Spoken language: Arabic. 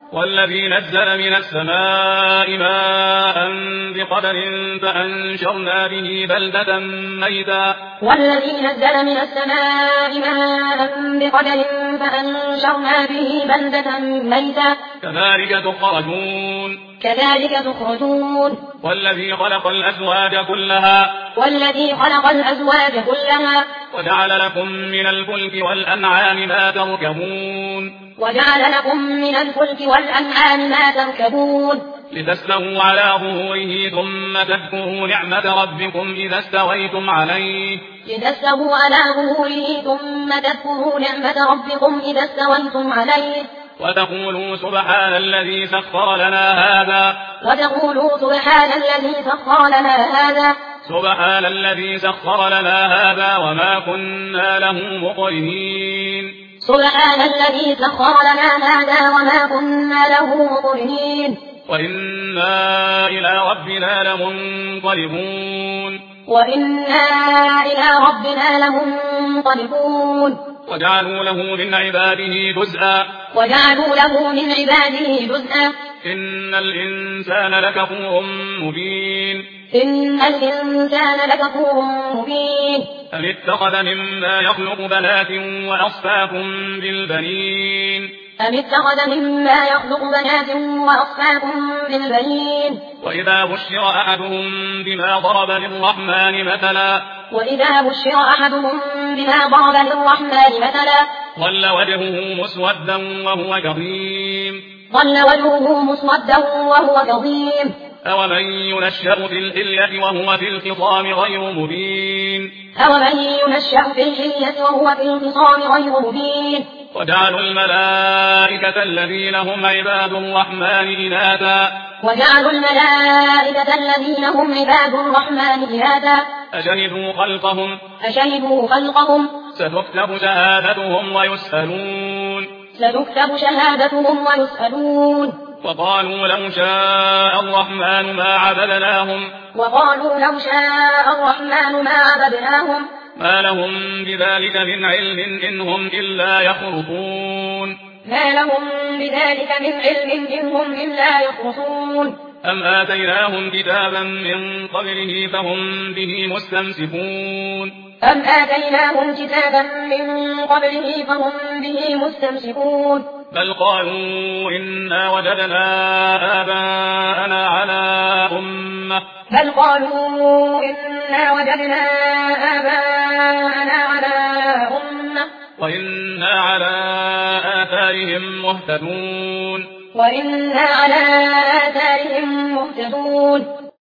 والذي نزل من السماء ماء بقدر فأنشرنا به بلدة ميتا والذي نزل من السماء ماء بقدر فأنشرنا به بلدة ميتا كذلك تخرجون والذي خلق الأزواج كلها وجعل لكم من الفلك والأنعام ما تركبون لتستووا على ظهوره ثم تذكروا نعمة ربكم إذا استويتم عليه وتقولوا سبحان الذي سخر لنا هذا وما كنا له مقرنين وإنا إلى ربنا لمنقلبون وجعلوا له من عباده جزءا إن الإنسان لكفور مبين أم اتخذ مما يخلق بنات وأصفاكم بالبنين وإذا بشر أحدهم بما ضرب للرحمن مثلا ظل وجهه مسودا وهو كظيم أومن ينشأ في الحلية وهو في الخصام غير مبين وجعلوا الملائكة الذين هم عباد الرحمن إناثا أشهدوا خلقهم ستكتب شهادتهم ويسألون وقالوا لو شاء الرحمن ما عبدناهم ما لهم بذلك من علم إن هم إلا يخرصون أم آتيناهم كتابا من قبله فهم به مستمسكون بل قالوا إنا وجدنا آباءنا على أمة وإنا على آثارهم مهتدون